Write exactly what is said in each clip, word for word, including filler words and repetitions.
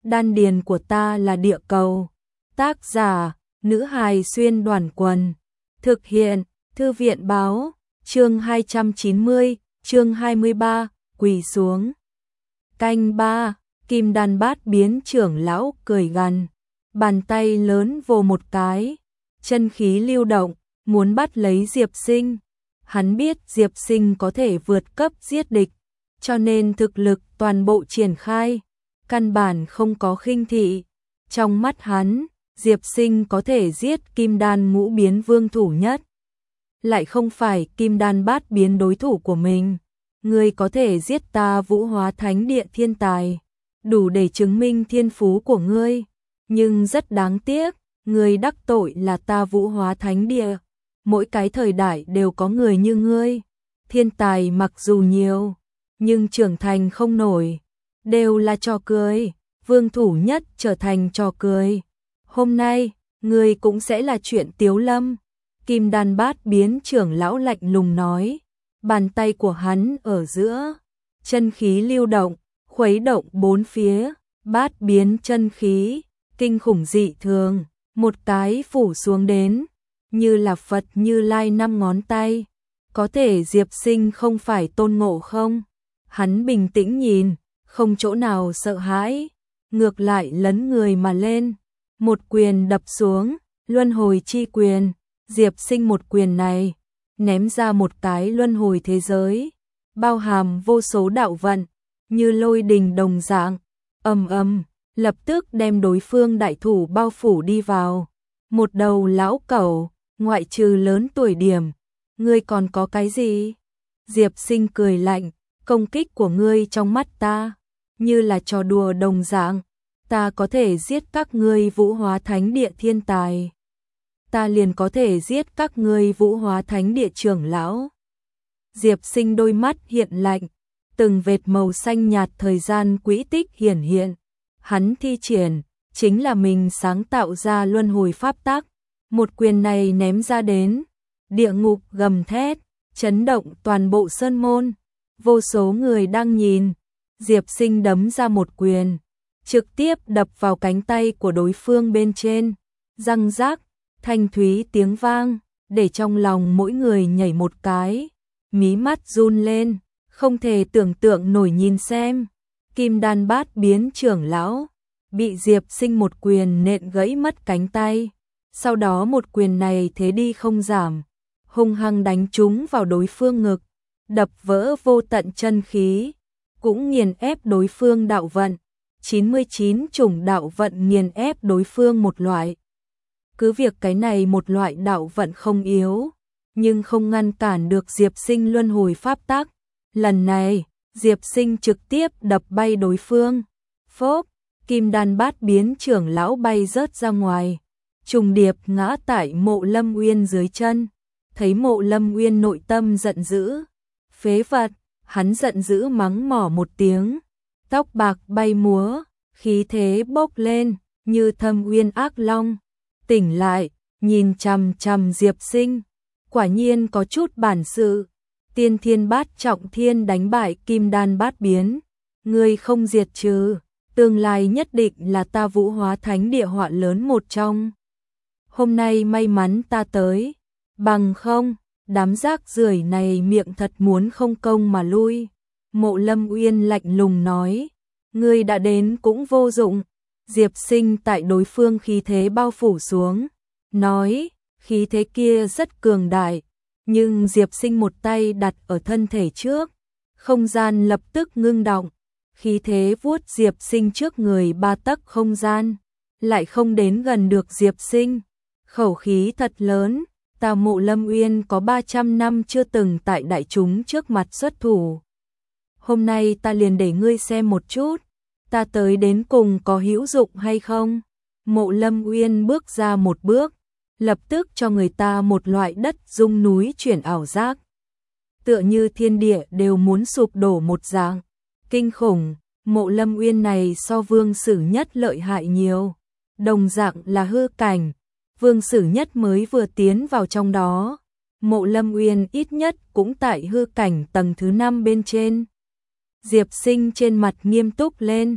đan điền của ta là địa cầu. Tác giả, nữ hài xuyên đoàn quần. Thực hiện, thư viện báo, chương hai trăm chín mươi, chương hai mươi ba, quỳ xuống. Canh ba, kim đan bát biến trưởng lão cười gằn, bàn tay lớn vồ một cái, chân khí lưu động, muốn bắt lấy Diệp Sinh. Hắn biết Diệp Sinh có thể vượt cấp giết địch, cho nên thực lực toàn bộ triển khai, căn bản không có khinh thị. Trong mắt hắn, Diệp Sinh có thể giết kim đan ngũ biến vương thủ nhất, lại không phải kim đan bát biến đối thủ của mình. Ngươi có thể giết ta Vũ Hóa Thánh Địa thiên tài, đủ để chứng minh thiên phú của ngươi, nhưng rất đáng tiếc, ngươi đắc tội là ta Vũ Hóa Thánh Địa. Mỗi cái thời đại đều có người như ngươi, thiên tài mặc dù nhiều, nhưng trưởng thành không nổi, đều là trò cười, vương thủ nhất trở thành trò cười. Hôm nay, ngươi cũng sẽ là chuyện tiếu lâm. Kim đan bát biến trưởng lão lạnh lùng nói, bàn tay của hắn ở giữa, chân khí lưu động, khuấy động bốn phía, bát biến chân khí, kinh khủng dị thường, một cái phủ xuống đến, như là Phật Như Lai năm ngón tay. Có thể Diệp Sinh không phải Tôn Ngộ Không? Hắn bình tĩnh nhìn, không chỗ nào sợ hãi, ngược lại lấn người mà lên, một quyền đập xuống, luân hồi chi quyền. Diệp Sinh một quyền này, ném ra một cái luân hồi thế giới, bao hàm vô số đạo vận, như lôi đình đồng dạng, ầm ầm, lập tức đem đối phương đại thủ bao phủ đi vào. Một đầu lão cẩu, ngoại trừ lớn tuổi điểm, ngươi còn có cái gì? Diệp Sinh cười lạnh, công kích của ngươi trong mắt ta, như là trò đùa đồng dạng, ta có thể giết các ngươi Vũ Hóa Thánh Địa thiên tài, ta liền có thể giết các ngươi Vũ Hóa Thánh Địa trưởng lão. Diệp Sinh đôi mắt hiện lạnh, từng vệt màu xanh nhạt thời gian quỹ tích hiển hiện, hắn thi triển, chính là mình sáng tạo ra luân hồi pháp tắc. Một quyền này ném ra đến, địa ngục gầm thét, chấn động toàn bộ sơn môn, vô số người đang nhìn. Diệp Sinh đấm ra một quyền, trực tiếp đập vào cánh tay của đối phương bên trên, răng rác, thanh thúy tiếng vang, để trong lòng mỗi người nhảy một cái, mí mắt run lên, không thể tưởng tượng nổi nhìn xem. Kim đan bát biến trưởng lão, bị Diệp Sinh một quyền nện gãy mất cánh tay, sau đó một quyền này thế đi không giảm, hung hăng đánh trúng vào đối phương ngực, đập vỡ vô tận chân khí, cũng nghiền ép đối phương đạo vận, chín mươi chín chủng đạo vận nghiền ép đối phương một loại. Cứ việc cái này một loại đạo vận không yếu, nhưng không ngăn cản được Diệp Sinh luân hồi pháp tắc. Lần này, Diệp Sinh trực tiếp đập bay đối phương. Phốp, kim đan bát biến trưởng lão bay rớt ra ngoài, trùng điệp ngã tại Mộ Lâm Uyên dưới chân. Thấy Mộ Lâm Uyên nội tâm giận dữ, phế vật, hắn giận dữ mắng mỏ một tiếng, tóc bạc bay múa, khí thế bốc lên, như thâm uyên ác long. Tỉnh lại, nhìn chằm chằm Diệp Sinh, quả nhiên có chút bản sự. Tiên thiên bát trọng thiên đánh bại kim đan bát biến, ngươi không diệt trừ, tương lai nhất định là ta Vũ Hóa Thánh Địa họa lớn một trong. Hôm nay may mắn ta tới, bằng không, đám rác rưởi này miệng thật muốn không công mà lui. Mộ Lâm Uyên lạnh lùng nói, ngươi đã đến cũng vô dụng. Diệp Sinh tại đối phương khí thế bao phủ xuống, nói, khí thế kia rất cường đại, nhưng Diệp Sinh một tay đặt ở thân thể trước, không gian lập tức ngưng động, khí thế vuốt Diệp Sinh trước người ba tấc không gian, lại không đến gần được Diệp Sinh. Khẩu khí thật lớn, ta Mộ Lâm Uyên có ba trăm năm chưa từng tại đại chúng trước mặt xuất thủ. Hôm nay ta liền để ngươi xem một chút, ta tới đến cùng có hữu dụng hay không. Mộ Lâm Uyên bước ra một bước, lập tức cho người ta một loại đất rung núi chuyển ảo giác, tựa như thiên địa đều muốn sụp đổ một dạng. Kinh khủng, Mộ Lâm Uyên này so Vương Sử Nhất lợi hại nhiều, đồng dạng là hư cảnh, Vương Sử Nhất mới vừa tiến vào trong đó, Mộ Lâm Uyên ít nhất cũng tại hư cảnh tầng thứ năm bên trên. Diệp Sinh trên mặt nghiêm túc lên,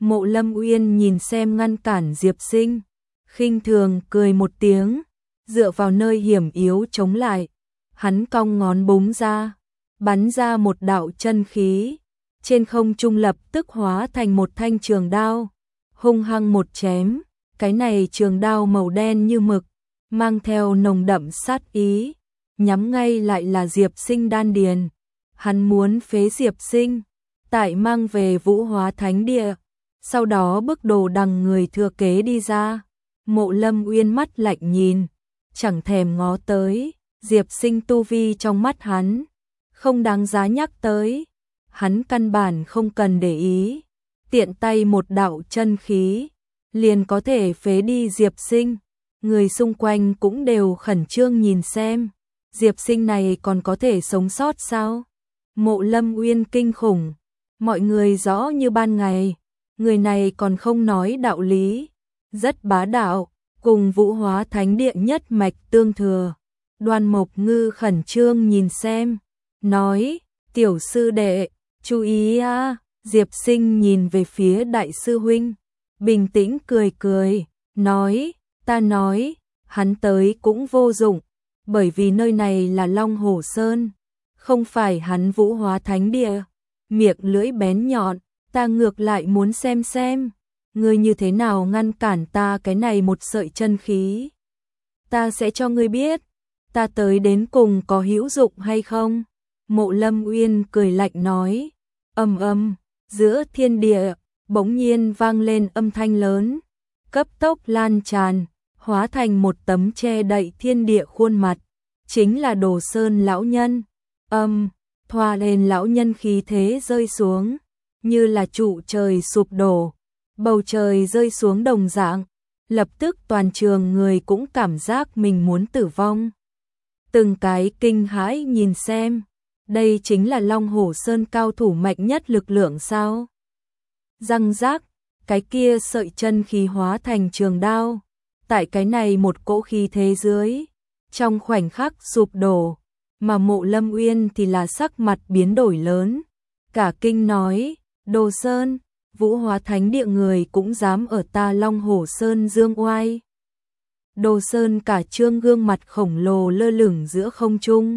Mộ Lâm Uyên nhìn xem ngăn cản Diệp Sinh, khinh thường cười một tiếng, dựa vào nơi hiểm yếu chống lại. Hắn cong ngón búng ra, bắn ra một đạo chân khí, trên không trung lập tức hóa thành một thanh trường đao, hung hăng một chém. Cái này trường đao màu đen như mực, mang theo nồng đậm sát ý, nhắm ngay lại là Diệp Sinh đan điền. Hắn muốn phế Diệp Sinh, tại mang về Vũ Hóa Thánh Địa, sau đó bức đồ đằng người thừa kế đi ra. Mộ Lâm Uyên mắt lạnh nhìn, chẳng thèm ngó tới. Diệp Sinh tu vi trong mắt hắn không đáng giá nhắc tới, hắn căn bản không cần để ý, tiện tay một đạo chân khí liền có thể phế đi Diệp Sinh. Người xung quanh cũng đều khẩn trương nhìn xem, Diệp Sinh này còn có thể sống sót sao? Mộ Lâm Uyên kinh khủng, mọi người rõ như ban ngày, người này còn không nói đạo lý, rất bá đạo, cùng Vũ Hóa Thánh Địa nhất mạch tương thừa. Đoan Mộc Ngư khẩn trương nhìn xem, nói, tiểu sư đệ, chú ý a. Diệp Sinh nhìn về phía đại sư huynh, bình tĩnh cười cười, nói, ta nói, hắn tới cũng vô dụng, bởi vì nơi này là Long Hổ Sơn, không phải hắn Vũ Hóa Thánh Địa. Miệng lưỡi bén nhọn, ta ngược lại muốn xem xem, ngươi như thế nào ngăn cản ta cái này một sợi chân khí. Ta sẽ cho ngươi biết, ta tới đến cùng có hữu dụng hay không. Mộ Lâm Uyên cười lạnh nói, ầm ầm, giữa thiên địa bỗng nhiên vang lên âm thanh lớn, cấp tốc lan tràn, hóa thành một tấm che đậy thiên địa khuôn mặt, chính là Đồ Sơn lão nhân. Âm, thoa lên lão nhân khí thế rơi xuống, như là trụ trời sụp đổ, bầu trời rơi xuống đồng dạng, lập tức toàn trường người cũng cảm giác mình muốn tử vong. Từng cái kinh hãi nhìn xem, đây chính là Long Hổ Sơn cao thủ mạnh nhất lực lượng sao? Răng rác, cái kia sợi chân khí hóa thành trường đao, tại cái này một cỗ khí thế dưới, trong khoảnh khắc sụp đổ, mà Mộ Lâm Uyên thì là sắc mặt biến đổi lớn, cả kinh nói, Đồ Sơn, Vũ Hóa Thánh Địa người cũng dám ở ta Long Hổ Sơn dương oai. Đồ Sơn cả trương gương mặt khổng lồ lơ lửng giữa không trung,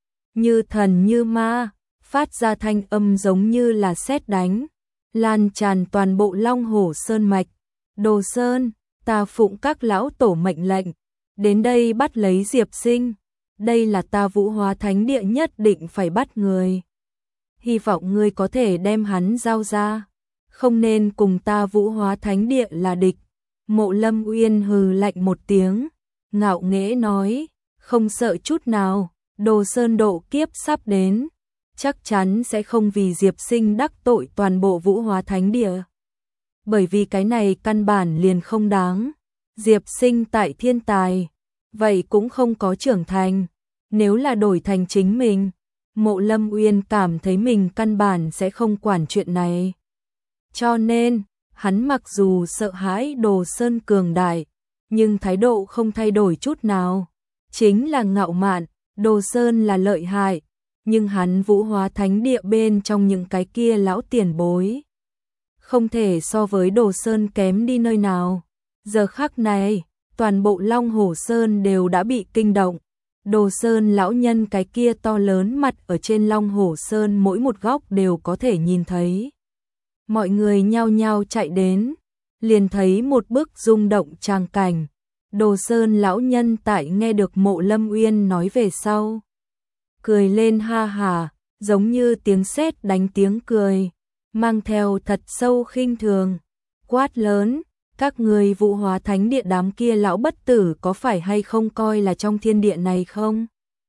như thần như ma, phát ra thanh âm giống như là sét đánh, lan tràn toàn bộ Long Hổ Sơn mạch. Đồ Sơn, ta phụng các lão tổ mệnh lệnh, đến đây bắt lấy Diệp Sinh, đây là ta Vũ Hóa Thánh Địa nhất định phải bắt người. Hy vọng ngươi có thể đem hắn giao ra, không nên cùng ta Vũ Hóa Thánh Địa là địch. Mộ Lâm Uyên hừ lạnh một tiếng, ngạo nghễ nói, không sợ chút nào, Đồ Sơn độ kiếp sắp đến, chắc chắn sẽ không vì Diệp Sinh đắc tội toàn bộ Vũ Hóa Thánh Địa. Bởi vì cái này căn bản liền không đáng, Diệp Sinh tại thiên tài, vậy cũng không có trưởng thành, nếu là đổi thành chính mình, Mộ Lâm Uyên cảm thấy mình căn bản sẽ không quản chuyện này. Cho nên, hắn mặc dù sợ hãi Đồ Sơn cường đại, nhưng thái độ không thay đổi chút nào, chính là ngạo mạn. Đồ Sơn là lợi hại, nhưng hắn Vũ Hóa Thánh Địa bên trong những cái kia lão tiền bối, không thể so với Đồ Sơn kém đi nơi nào. Giờ khắc này, toàn bộ Long Hổ Sơn đều đã bị kinh động. Đồ Sơn lão nhân cái kia to lớn mặt ở trên Long Hổ Sơn mỗi một góc đều có thể nhìn thấy. Mọi người nhao nhao chạy đến, liền thấy một bức rung động tràng cảnh. Đồ Sơn lão nhân tại nghe được Mộ Lâm Uyên nói về sau, cười lên ha hà, giống như tiếng sét đánh tiếng cười, mang theo thật sâu khinh thường, quát lớn, các người Vũ Hóa Thánh Địa đám kia lão bất tử có phải hay không coi là trong thiên địa này không?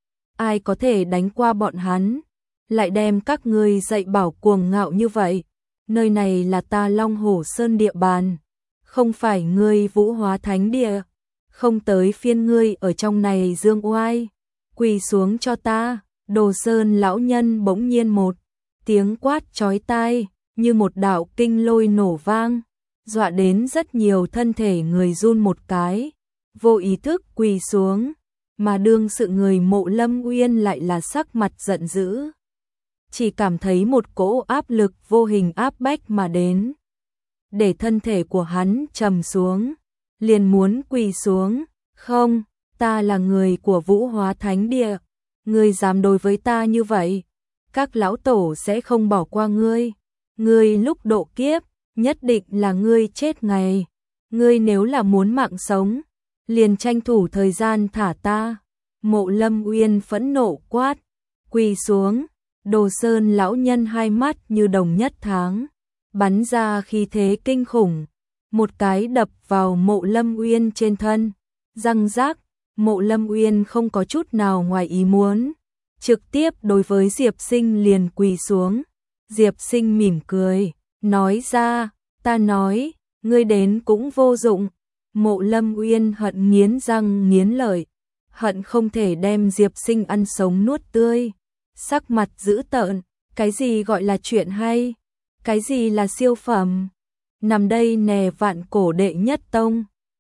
Ai có thể đánh qua bọn hắn, lại đem các ngươi dạy bảo cuồng ngạo như vậy? Nơi này là ta Long Hổ Sơn địa bàn, không phải ngươi Vũ Hóa Thánh Địa, không tới phiên ngươi ở trong này dương oai, quỳ xuống cho ta. Đồ Sơn lão nhân bỗng nhiên một tiếng quát chói tai, như một đạo kinh lôi nổ vang, dọa đến rất nhiều thân thể người run một cái, vô ý thức quỳ xuống, mà đương sự người Mộ Lâm Uyên lại là sắc mặt giận dữ, chỉ cảm thấy một cỗ áp lực vô hình áp bách mà đến. để thân thể của hắn trầm xuống, liền muốn quỳ xuống. Không, ta là người của Vũ Hóa Thánh Địa, ngươi dám đối với ta như vậy, các lão tổ sẽ không bỏ qua ngươi. Ngươi lúc độ kiếp, nhất định là ngươi chết ngày. Ngươi nếu là muốn mạng sống, liền tranh thủ thời gian thả ta. Mộ Lâm Uyên phẫn nộ quát, quỳ xuống. Đồ Sơn lão nhân hai mắt như đồng nhất tháng, bắn ra khí thế kinh khủng, một cái đập vào Mộ Lâm Uyên trên thân, răng rác. Mộ Lâm Uyên không có chút nào ngoài ý muốn, trực tiếp đối với Diệp Sinh liền quỳ xuống. Diệp Sinh mỉm cười, nói ra, ta nói, ngươi đến cũng vô dụng. Mộ Lâm Uyên hận nghiến răng nghiến lợi, hận không thể đem Diệp Sinh ăn sống nuốt tươi. Sắc mặt dữ tợn, cái gì gọi là chuyện hay, cái gì là siêu phẩm, nằm đây nè vạn cổ đệ nhất tông,